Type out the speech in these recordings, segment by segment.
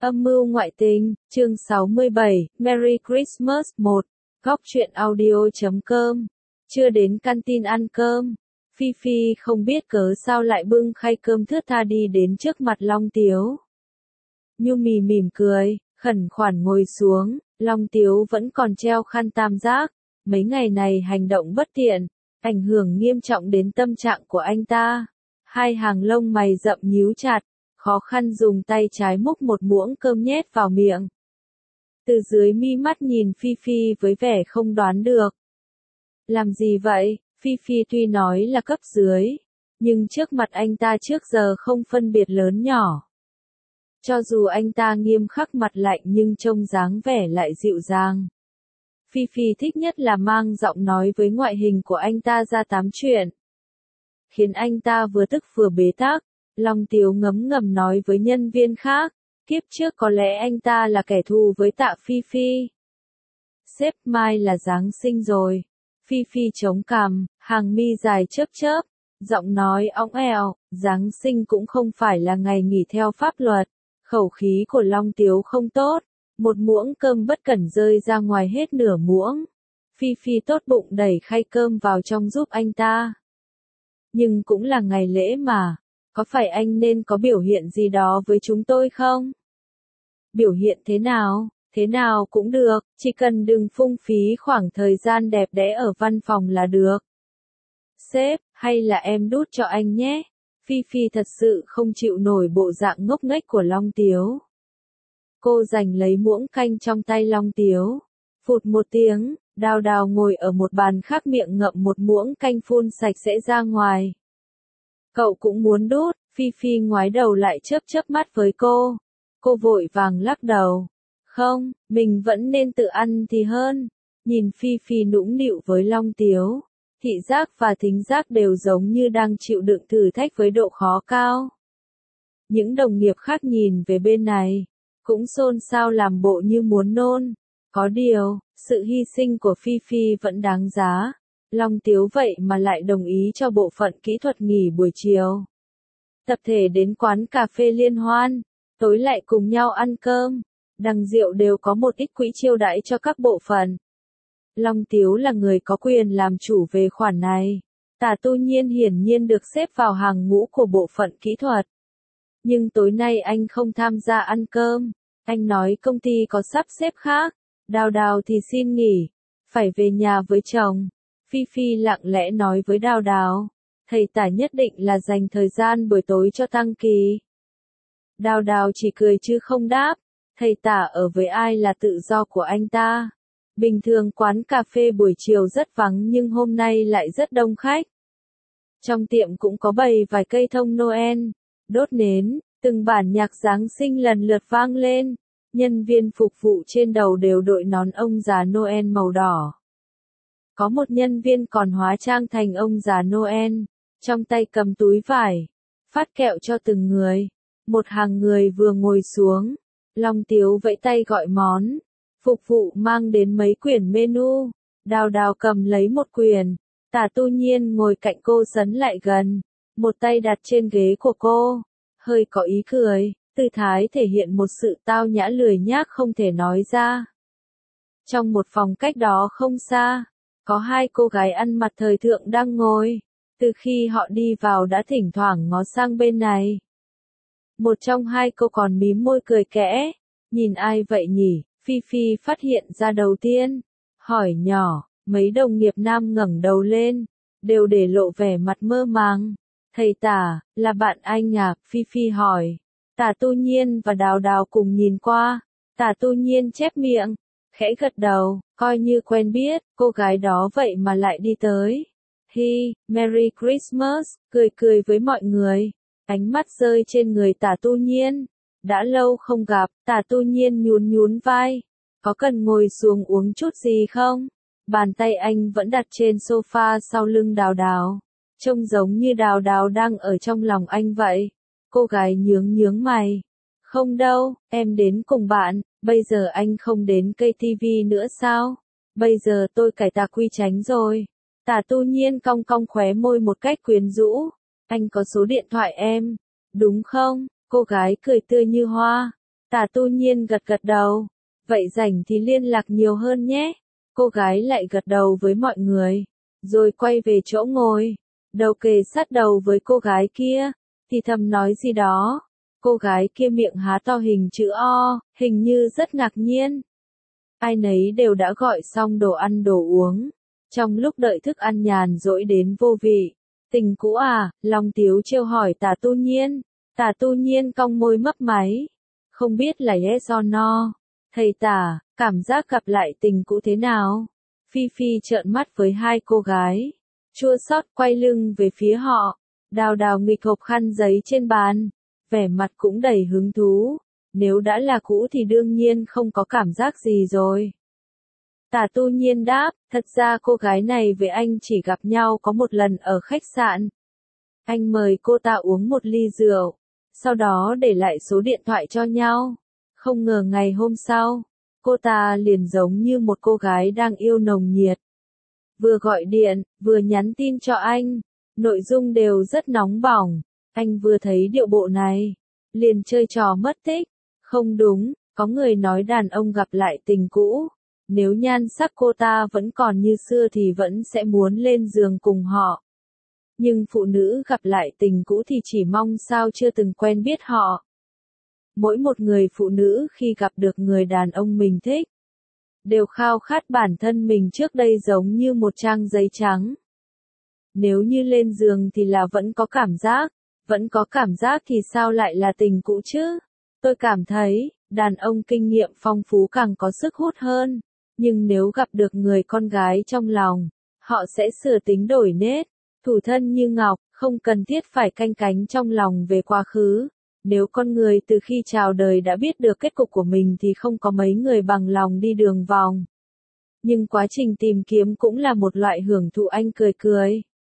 Âm mưu ngoại tình, chương 67, Merry Christmas 1, góc truyện audio.com. Chưa đến canteen ăn cơm, Phi Phi không biết cớ sao lại bưng khay cơm thướt tha đi đến trước mặt Long Tiếu. Nhu Mì mỉm cười, khẩn khoản ngồi xuống, Long Tiếu vẫn còn treo khăn tam giác, mấy ngày này hành động bất tiện, ảnh hưởng nghiêm trọng đến tâm trạng của anh ta. Hai hàng lông mày rậm nhíu chặt, khó khăn dùng tay trái múc một muỗng cơm nhét vào miệng. Từ dưới mi mắt nhìn Phi Phi với vẻ không đoán được. Làm gì vậy? Phi Phi tuy nói là cấp dưới, nhưng trước mặt anh ta trước giờ không phân biệt lớn nhỏ. Cho dù anh ta nghiêm khắc mặt lạnh nhưng trông dáng vẻ lại dịu dàng. Phi Phi thích nhất là mang giọng nói với ngoại hình của anh ta ra tám chuyện. Khiến anh ta vừa tức vừa bế tắc. Long Tiếu ngấm ngầm nói với nhân viên khác, kiếp trước có lẽ anh ta là kẻ thù với Tạ Phi Phi. Sếp mai là Giáng sinh rồi. Phi Phi chống cằm, hàng mi dài chớp chớp, giọng nói óng ẻo, Giáng sinh cũng không phải là ngày nghỉ theo pháp luật. Khẩu khí của Long Tiếu không tốt, một muỗng cơm bất cẩn rơi ra ngoài hết nửa muỗng. Phi Phi tốt bụng đẩy khay cơm vào trong giúp anh ta. Nhưng cũng là ngày lễ mà. Có phải anh nên có biểu hiện gì đó với chúng tôi không? Biểu hiện thế nào? Thế nào cũng được, chỉ cần đừng phung phí khoảng thời gian đẹp đẽ ở văn phòng là được. Sếp, hay là em đút cho anh nhé? Phi Phi thật sự không chịu nổi bộ dạng ngốc nghếch của Long Tiếu. Cô giành lấy muỗng canh trong tay Long Tiếu. Phụt một tiếng, Đào Đào ngồi ở một bàn khác miệng ngậm một muỗng canh phun sạch sẽ ra ngoài. Cậu cũng muốn đút, Phi Phi ngoái đầu lại chớp chớp mắt với cô. Cô vội vàng lắc đầu. Không, mình vẫn nên tự ăn thì hơn. Nhìn Phi Phi nũng nịu với Long Tiếu. Thị giác và thính giác đều giống như đang chịu đựng thử thách với độ khó cao. Những đồng nghiệp khác nhìn về bên này, cũng xôn xao làm bộ như muốn nôn. Có điều, sự hy sinh của Phi Phi vẫn đáng giá. Long Tiếu vậy mà lại đồng ý cho bộ phận kỹ thuật nghỉ buổi chiều. Tập thể đến quán cà phê liên hoan, tối lại cùng nhau ăn cơm. Đằng Diệu đều có một ít quỹ chiêu đãi cho các bộ phận. Long Tiếu là người có quyền làm chủ về khoản này. Tả Tu Nhiên hiển nhiên được xếp vào hàng ngũ của bộ phận kỹ thuật. Nhưng tối nay anh không tham gia ăn cơm. Anh nói công ty có sắp xếp khác. Đào Đào thì xin nghỉ, phải về nhà với chồng. Phi Phi lặng lẽ nói với Đào Đào, thầy Tả nhất định là dành thời gian buổi tối cho Tăng Kỳ. Đào Đào chỉ cười chứ không đáp, thầy Tả ở với ai là tự do của anh ta. Bình thường quán cà phê buổi chiều rất vắng nhưng hôm nay lại rất đông khách. Trong tiệm cũng có bày vài cây thông Noel, đốt nến, từng bản nhạc Giáng sinh lần lượt vang lên. Nhân viên phục vụ trên đầu đều đội nón ông già Noel màu đỏ. Có một nhân viên còn hóa trang thành ông già Noel, trong tay cầm túi vải, phát kẹo cho từng người. Một hàng người vừa ngồi xuống, Long Tiếu vẫy tay gọi món, phục vụ mang đến mấy quyển menu, Đào Đào cầm lấy một quyển, Tả Tu Nhiên ngồi cạnh cô sấn lại gần, một tay đặt trên ghế của cô, hơi có ý cười, tư thái thể hiện một sự tao nhã lười nhác không thể nói ra. Trong một phòng cách đó không xa, có hai cô gái ăn mặc thời thượng đang ngồi. Từ khi họ đi vào đã thỉnh thoảng ngó sang bên này. Một trong hai cô còn mím môi cười kẽ. Nhìn ai vậy nhỉ? Phi Phi phát hiện ra đầu tiên. Hỏi nhỏ, mấy đồng nghiệp nam ngẩng đầu lên. Đều để lộ vẻ mặt mơ màng. Thầy Tả, là bạn anh à? Phi Phi hỏi. Tả Tu Nhiên và Đào Đào cùng nhìn qua. Tả Tu Nhiên chép miệng, khẽ gật đầu, coi như quen biết, cô gái đó vậy mà lại đi tới. Merry Christmas, cười cười với mọi người. Ánh mắt rơi trên người Tả Tu Nhiên. Đã lâu không gặp, Tả Tu Nhiên nhún nhún vai. Có cần ngồi xuống uống chút gì không? Bàn tay anh vẫn đặt trên sofa sau lưng Đào Đào. Trông giống như Đào Đào đang ở trong lòng anh vậy. Cô gái nhướng nhướng mày. Không đâu, em đến cùng bạn, bây giờ anh không đến cây TV nữa sao? Bây giờ tôi cải tà quy chánh rồi. Tả Tu Nhiên cong cong khóe môi một cách quyến rũ. Anh có số điện thoại em, đúng không? Cô gái cười tươi như hoa. Tả Tu Nhiên gật gật đầu. Vậy rảnh thì liên lạc nhiều hơn nhé. Cô gái lại gật đầu với mọi người, rồi quay về chỗ ngồi, đầu kề sát đầu với cô gái kia, thì thầm nói gì đó. Cô gái kia miệng há to hình chữ O, hình như rất ngạc nhiên. Ai nấy đều đã gọi xong đồ ăn đồ uống. Trong lúc đợi thức ăn nhàn rỗi đến vô vị. Tình cũ à, Long Tiếu trêu hỏi Tả Tu Nhiên. Tả Tu Nhiên cong môi mấp máy. Không biết là yes or no. Thầy Tả, cảm giác gặp lại tình cũ thế nào? Phi Phi trợn mắt với hai cô gái. Chua xót quay lưng về phía họ. Đào Đào nghịch hộp khăn giấy trên bàn. Vẻ mặt cũng đầy hứng thú. Nếu đã là cũ thì đương nhiên không có cảm giác gì rồi. Tả Tu Nhiên đáp, thật ra cô gái này với anh chỉ gặp nhau có một lần ở khách sạn. Anh mời cô ta uống một ly rượu, sau đó để lại số điện thoại cho nhau. Không ngờ ngày hôm sau, cô ta liền giống như một cô gái đang yêu nồng nhiệt. Vừa gọi điện, vừa nhắn tin cho anh, nội dung đều rất nóng bỏng. Anh vừa thấy điệu bộ này, liền chơi trò mất tích. Không đúng, có người nói đàn ông gặp lại tình cũ. Nếu nhan sắc cô ta vẫn còn như xưa thì vẫn sẽ muốn lên giường cùng họ. Nhưng phụ nữ gặp lại tình cũ thì chỉ mong sao chưa từng quen biết họ. Mỗi một người phụ nữ khi gặp được người đàn ông mình thích, đều khao khát bản thân mình trước đây giống như một trang giấy trắng. Nếu như lên giường thì là vẫn có cảm giác thì sao lại là tình cũ chứ? Tôi cảm thấy, đàn ông kinh nghiệm phong phú càng có sức hút hơn. Nhưng nếu gặp được người con gái trong lòng, họ sẽ sửa tính đổi nết, thủ thân như ngọc, không cần thiết phải canh cánh trong lòng về quá khứ. Nếu con người từ khi chào đời đã biết được kết cục của mình thì không có mấy người bằng lòng đi đường vòng. Nhưng quá trình tìm kiếm cũng là một loại hưởng thụ, anh cười cười.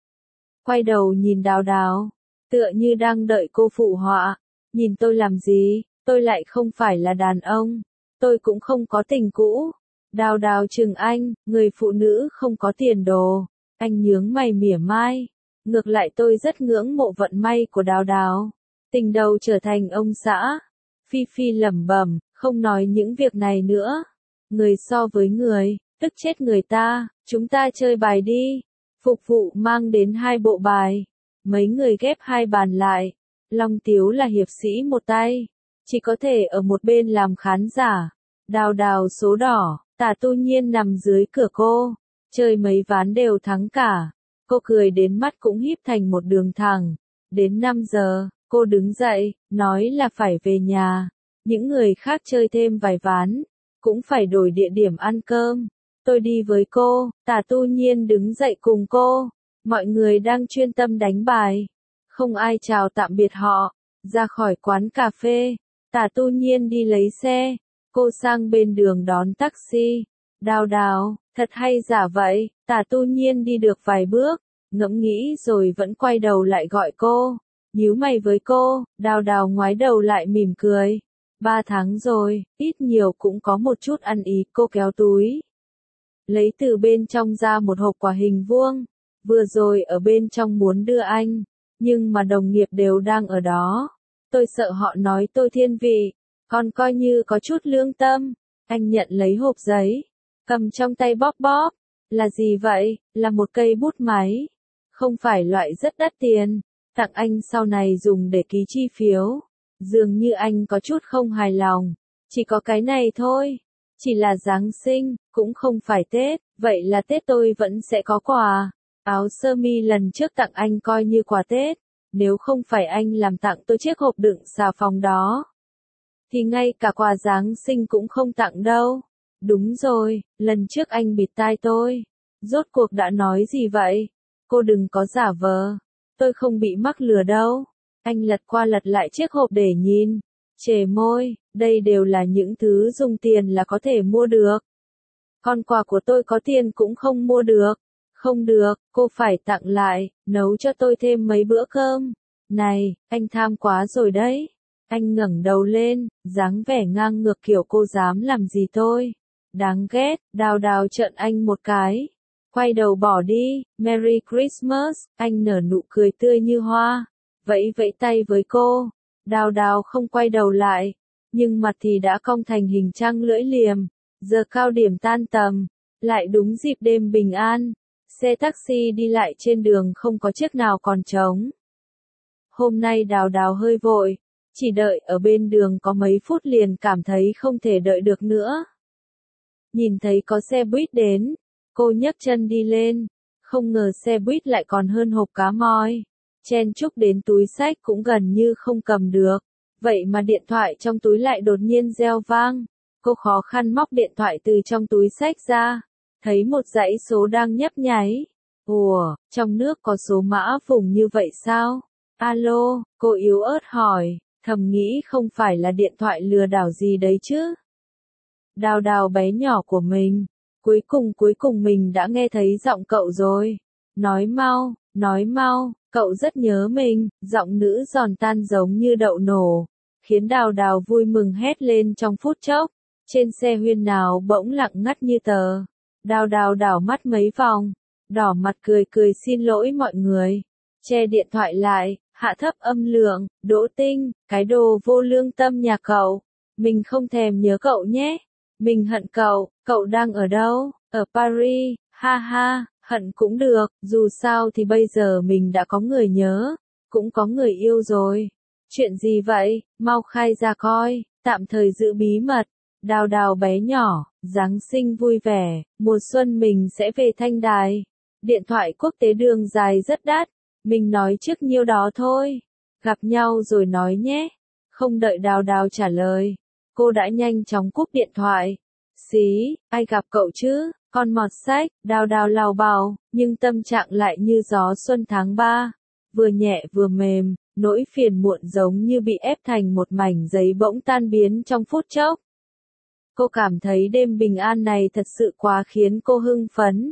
Quay đầu nhìn Đào Đào, tựa như đang đợi cô phụ họa. Nhìn tôi làm gì, tôi lại không phải là đàn ông, tôi cũng không có tình cũ. Đào Đào chừng anh, người phụ nữ không có tiền đồ. Anh nhướng mày mỉa mai. Ngược lại tôi rất ngưỡng mộ vận may của Đào Đào. Tình đầu trở thành ông xã. Phi Phi lẩm bẩm, không nói những việc này nữa. Người so với người, tức chết người ta, chúng ta chơi bài đi. Phục vụ mang đến 2 bộ bài. Mấy người ghép 2 bàn lại. Long Tiếu là hiệp sĩ một tay, chỉ có thể ở một bên làm khán giả. Đào Đào số đỏ. Tả Tu Nhiên nằm dưới cửa cô, chơi mấy ván đều thắng cả. Cô cười đến mắt cũng híp thành một đường thẳng. Đến 5 giờ, cô đứng dậy, nói là phải về nhà. Những người khác chơi thêm vài ván, cũng phải đổi địa điểm ăn cơm. Tôi đi với cô, Tả Tu Nhiên đứng dậy cùng cô. Mọi người đang chuyên tâm đánh bài. Không ai chào tạm biệt họ. Ra khỏi quán cà phê, Tả Tu Nhiên đi lấy xe. Cô sang bên đường đón taxi. Đào Đào, thật hay giả vậy. Tả Tu Nhiên đi được vài bước, ngẫm nghĩ rồi vẫn quay đầu lại gọi cô. Nhíu mày với cô, Đào Đào ngoái đầu lại mỉm cười. 3 tháng rồi, ít nhiều cũng có một chút ăn ý. Cô kéo túi, lấy từ bên trong ra một hộp quà hình vuông. Vừa rồi ở bên trong muốn đưa anh, nhưng mà đồng nghiệp đều đang ở đó. Tôi sợ họ nói tôi thiên vị. Còn coi như có chút lương tâm. Anh nhận lấy hộp giấy, cầm trong tay bóp bóp. Là gì vậy? Là một cây bút máy. Không phải loại rất đắt tiền. Tặng anh sau này dùng để ký chi phiếu. Dường như anh có chút không hài lòng. Chỉ có cái này thôi. Chỉ là Giáng sinh, cũng không phải Tết. Vậy là Tết tôi vẫn sẽ có quà. Áo sơ mi lần trước tặng anh coi như quà Tết. Nếu không phải anh làm tặng tôi chiếc hộp đựng xà phòng đó, thì ngay cả quà Giáng sinh cũng không tặng đâu. Đúng rồi, lần trước anh bịt tai tôi. Rốt cuộc đã nói gì vậy? Cô đừng có giả vờ. Tôi không bị mắc lừa đâu. Anh lật qua lật lại chiếc hộp để nhìn. Chề môi, đây đều là những thứ dùng tiền là có thể mua được. Còn quà của tôi có tiền cũng không mua được. Không được, cô phải tặng lại, nấu cho tôi thêm mấy bữa cơm. Này, anh tham quá rồi đấy. Anh ngẩng đầu lên, dáng vẻ ngang ngược kiểu cô dám làm gì tôi. Đáng ghét. Đào Đào trợn anh một cái. Quay đầu bỏ đi. Merry Christmas. Anh nở nụ cười tươi như hoa, vẫy vẫy tay với cô. Đào Đào không quay đầu lại, nhưng mặt thì đã cong thành hình trăng lưỡi liềm. Giờ cao điểm tan tầm, lại đúng dịp đêm bình an, xe taxi đi lại trên đường không có chiếc nào còn trống. Hôm nay Đào Đào hơi vội, chỉ đợi ở bên đường có mấy phút liền cảm thấy không thể đợi được nữa. Nhìn thấy có xe buýt đến, cô nhấc chân đi lên, không ngờ xe buýt lại còn hơn hộp cá moi. Chen chúc đến túi xách cũng gần như không cầm được, vậy mà điện thoại trong túi lại đột nhiên reo vang. Cô khó khăn móc điện thoại từ trong túi xách ra, thấy một dãy số đang nhấp nháy. Ủa, trong nước có số mã vùng như vậy sao? Alo, cô yếu ớt hỏi, thầm nghĩ không phải là điện thoại lừa đảo gì đấy chứ. Đào Đào bé nhỏ của mình, cuối cùng mình đã nghe thấy giọng cậu rồi. Nói mau, cậu rất nhớ mình, giọng nữ giòn tan giống như đậu nổ, khiến Đào Đào vui mừng hét lên trong phút chốc. Trên xe huyên náo bỗng lặng ngắt như tờ. Đào Đào đảo mắt mấy vòng, đỏ mặt cười xin lỗi mọi người. Che điện thoại lại, hạ thấp âm lượng, Đỗ Tinh, cái đồ vô lương tâm nhà cậu. Mình không thèm nhớ cậu nhé. Mình hận cậu đang ở đâu? Ở Paris, ha ha, hận cũng được, dù sao thì bây giờ mình đã có người nhớ, cũng có người yêu rồi. Chuyện gì vậy, mau khai ra coi, tạm thời giữ bí mật. Đào Đào bé nhỏ, Giáng sinh vui vẻ, mùa xuân mình sẽ về Thanh Đài. Điện thoại quốc tế đường dài rất đắt, mình nói trước nhiêu đó thôi. Gặp nhau rồi nói nhé. Không đợi Đào Đào trả lời, cô đã nhanh chóng cúp điện thoại. Xí, ai gặp cậu chứ, con mọt sách, Đào Đào lào bào, nhưng tâm trạng lại như gió xuân tháng 3. Vừa nhẹ vừa mềm, nỗi phiền muộn giống như bị ép thành một mảnh giấy bỗng tan biến trong phút chốc. Cô cảm thấy đêm bình an này thật sự quá khiến cô hưng phấn.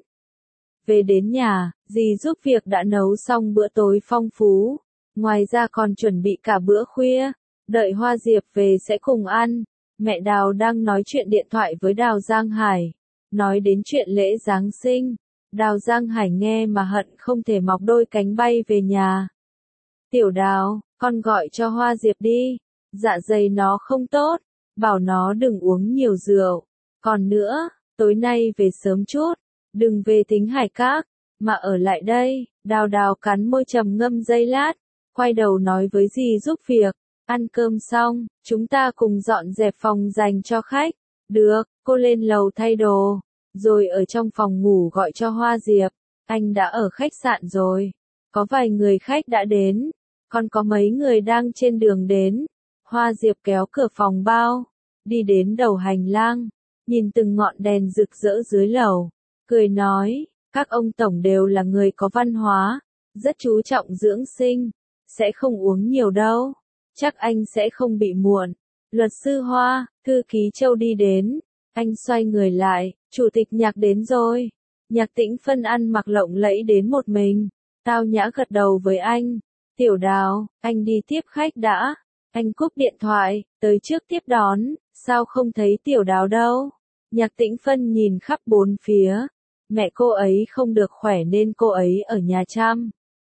Về đến nhà, dì giúp việc đã nấu xong bữa tối phong phú, ngoài ra còn chuẩn bị cả bữa khuya, đợi Hoa Diệp về sẽ cùng ăn. Mẹ Đào đang nói chuyện điện thoại với Đào Giang Hải, nói đến chuyện lễ Giáng sinh. Đào Giang Hải nghe mà hận không thể mọc đôi cánh bay về nhà. Tiểu Đào, con gọi cho Hoa Diệp đi, dạ dày nó không tốt, bảo nó đừng uống nhiều rượu. Còn nữa, tối nay về sớm chút, đừng về Thính Hải Các, mà ở lại đây. Đào Đào cắn môi trầm ngâm giây lát, quay đầu nói với dì giúp việc. Ăn cơm xong, chúng ta cùng dọn dẹp phòng dành cho khách. Được, cô lên lầu thay đồ, rồi ở trong phòng ngủ gọi cho Hoa Diệp. Anh đã ở khách sạn rồi. Có vài người khách đã đến, còn có mấy người đang trên đường đến. Hoa Diệp kéo cửa phòng bao, đi đến đầu hành lang, nhìn từng ngọn đèn rực rỡ dưới lầu, cười nói, các ông tổng đều là người có văn hóa, rất chú trọng dưỡng sinh, sẽ không uống nhiều đâu. Chắc anh sẽ không bị muộn. Luật sư Hoa, thư ký Châu đi đến. Anh xoay người lại, chủ tịch Nhạc đến rồi. Nhạc Tĩnh Phân ăn mặc lộng lẫy đến một mình. Tao nhã gật đầu với anh. Tiểu Đào, anh đi tiếp khách đã. Anh cúp điện thoại, tới trước tiếp đón. Sao không thấy Tiểu Đào đâu? Nhạc Tĩnh Phân nhìn khắp bốn phía. Mẹ cô ấy không được khỏe nên cô ấy ở nhà chăm.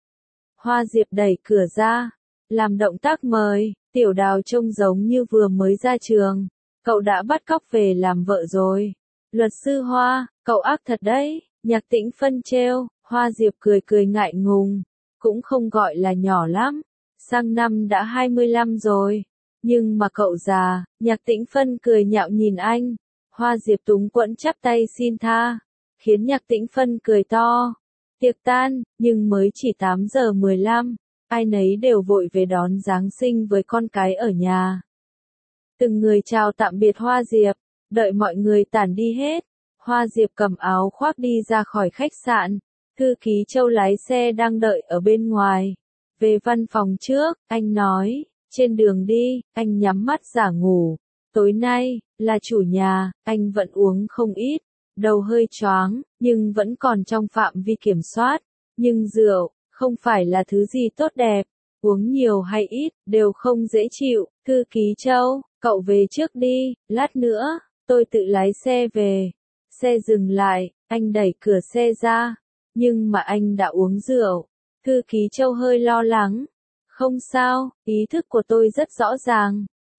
Hoa Diệp đẩy cửa ra, làm động tác mời. Tiểu Đào trông giống như vừa mới ra trường. Cậu đã bắt cóc về làm vợ rồi. Luật sư Hoa, cậu ác thật đấy. Nhạc Tĩnh Phân trêu. Hoa Diệp cười ngại ngùng. Cũng không gọi là nhỏ lắm. Sang năm đã 25 rồi. Nhưng mà cậu già. Nhạc Tĩnh Phân cười nhạo nhìn anh. Hoa Diệp túng quẫn chắp tay xin tha, khiến Nhạc Tĩnh Phân cười to. Tiệc tan, nhưng mới chỉ 8 giờ 15. Ai nấy đều vội về đón Giáng sinh với con cái ở nhà. Từng người chào tạm biệt Hoa Diệp, đợi mọi người tản đi hết. Hoa Diệp cầm áo khoác đi ra khỏi khách sạn. Thư ký Châu lái xe đang đợi ở bên ngoài. Về văn phòng trước, anh nói, trên đường đi, anh nhắm mắt giả ngủ. Tối nay, là chủ nhà, anh vẫn uống không ít. Đầu hơi choáng, nhưng vẫn còn trong phạm vi kiểm soát. Nhưng rượu, không phải là thứ gì tốt đẹp. Uống nhiều hay ít, đều không dễ chịu. Thư ký Châu, cậu về trước đi, lát nữa, tôi tự lái xe về. Xe dừng lại, anh đẩy cửa xe ra. Nhưng mà anh đã uống rượu. Thư ký Châu hơi lo lắng. Không sao, ý thức của tôi rất rõ ràng.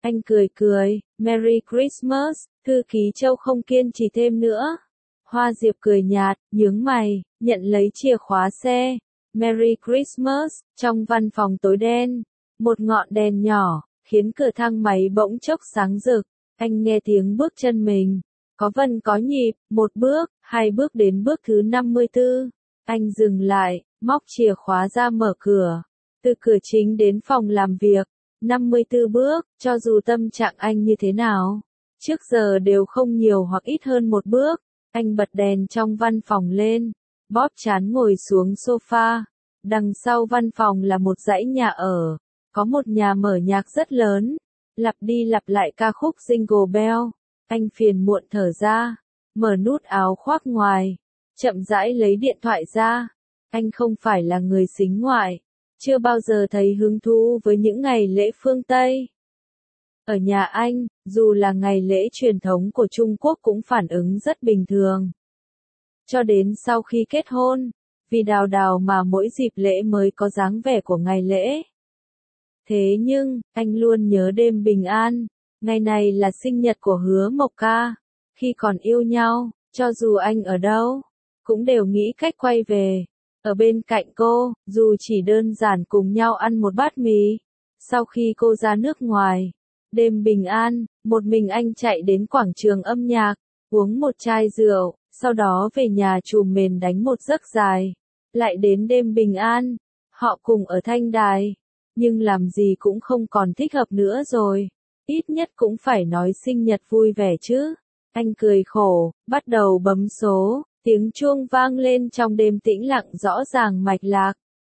Anh cười cười, Merry Christmas, thư ký Châu không kiên trì thêm nữa. Hoa Diệp cười nhạt, nhướng mày, nhận lấy chìa khóa xe. Merry Christmas, trong văn phòng tối đen, một ngọn đèn nhỏ, khiến cửa thang máy bỗng chốc sáng rực. Anh nghe tiếng bước chân mình, có vần có nhịp, một bước, hai bước đến bước thứ 54. Anh dừng lại, móc chìa khóa ra mở cửa. Từ cửa chính đến phòng làm việc, 54 bước, cho dù tâm trạng anh như thế nào, trước giờ đều không nhiều hoặc ít hơn một bước. Anh bật đèn trong văn phòng lên, bóp trán ngồi xuống sofa. Đằng sau văn phòng là một dãy nhà ở, có một nhà mở nhạc rất lớn, lặp đi lặp lại ca khúc Jingle Bell. Anh phiền muộn thở ra, mở nút áo khoác ngoài, chậm rãi lấy điện thoại ra. Anh không phải là người sính ngoại, chưa bao giờ thấy hứng thú với những ngày lễ phương Tây. Ở nhà anh, dù là ngày lễ truyền thống của Trung Quốc cũng phản ứng rất bình thường. Cho đến sau khi kết hôn, vì Đào Đào mà mỗi dịp lễ mới có dáng vẻ của ngày lễ. Thế nhưng, anh luôn nhớ đêm bình an, ngày này là sinh nhật của Hứa Mộc Ca. Khi còn yêu nhau, cho dù anh ở đâu, cũng đều nghĩ cách quay về, ở bên cạnh cô, dù chỉ đơn giản cùng nhau ăn một bát mì. Sau khi cô ra nước ngoài, đêm bình an, một mình anh chạy đến quảng trường âm nhạc, uống một chai rượu, sau đó về nhà trùm mền đánh một giấc dài. Lại đến đêm bình an, họ cùng ở thanh đài, nhưng làm gì cũng không còn thích hợp nữa rồi. Ít nhất cũng phải nói sinh nhật vui vẻ chứ. Anh cười khổ, bắt đầu bấm số, tiếng chuông vang lên trong đêm tĩnh lặng rõ ràng mạch lạc.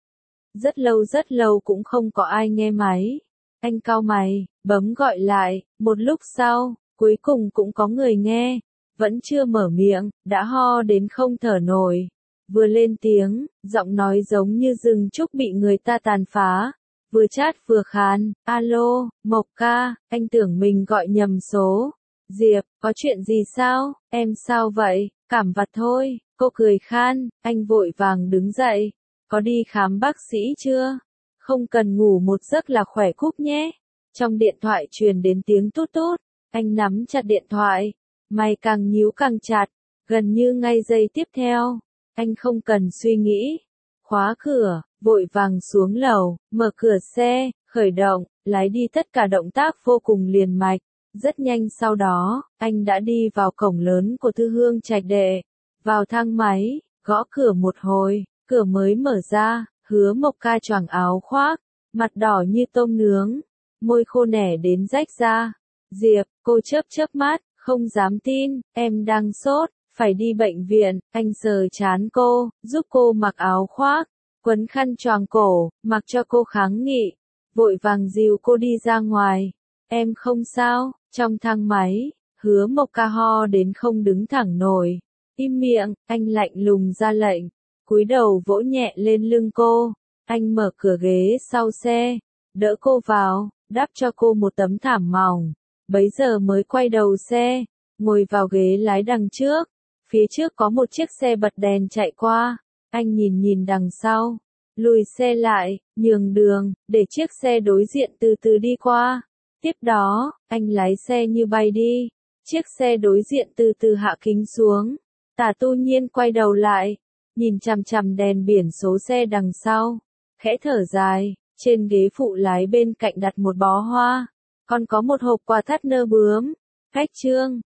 Rất lâu cũng không có ai nghe máy. Anh cau mày, bấm gọi lại, một lúc sau, cuối cùng cũng có người nghe. Vẫn chưa mở miệng, đã ho đến không thở nổi. Vừa lên tiếng, giọng nói giống như rừng trúc bị người ta tàn phá. Vừa chát vừa khàn, alo, Mộc Ca, anh tưởng mình gọi nhầm số. Diệp, có chuyện gì sao, em sao vậy, cảm vặt thôi, cô cười khan, anh vội vàng đứng dậy. Có đi khám bác sĩ chưa? Không cần ngủ một giấc là khỏe cúp nhé. Trong điện thoại truyền đến tiếng tút tút, anh nắm chặt điện thoại, mày càng nhíu càng chặt, gần như ngay giây tiếp theo, anh không cần suy nghĩ, khóa cửa, vội vàng xuống lầu, mở cửa xe, khởi động, lái đi tất cả động tác vô cùng liền mạch. Rất nhanh sau đó, anh đã đi vào cổng lớn của Thư Hương Trạch Đệ, vào thang máy, gõ cửa một hồi, cửa mới mở ra, Hứa Mộc Ca choàng áo khoác, mặt đỏ như tôm nướng, môi khô nẻ đến rách ra. Diệp, cô chớp chớp mắt, không dám tin, em đang sốt, phải đi bệnh viện. Anh sờ trán cô, giúp cô mặc áo khoác, quấn khăn choàng cổ, mặc cho cô kháng nghị, vội vàng dìu cô đi ra ngoài. Em không sao. Trong thang máy, Hứa Mộc Ca ho đến không đứng thẳng nổi. Im miệng, anh lạnh lùng ra lệnh, cúi đầu vỗ nhẹ lên lưng cô. Anh mở cửa ghế sau xe, đỡ cô vào, đắp cho cô một tấm thảm mỏng. Bấy giờ mới quay đầu xe, ngồi vào ghế lái đằng trước. Phía trước có một chiếc xe bật đèn chạy qua. Anh nhìn nhìn đằng sau, lùi xe lại, nhường đường, để chiếc xe đối diện từ từ đi qua. Tiếp đó, anh lái xe như bay đi. Chiếc xe đối diện từ từ hạ kính xuống. Tả Tu Nhiên quay đầu lại, nhìn chằm chằm đèn biển số xe đằng sau, khẽ thở dài. Trên ghế phụ lái bên cạnh đặt một bó hoa, còn có một hộp quà thắt nơ bướm. Khách trương,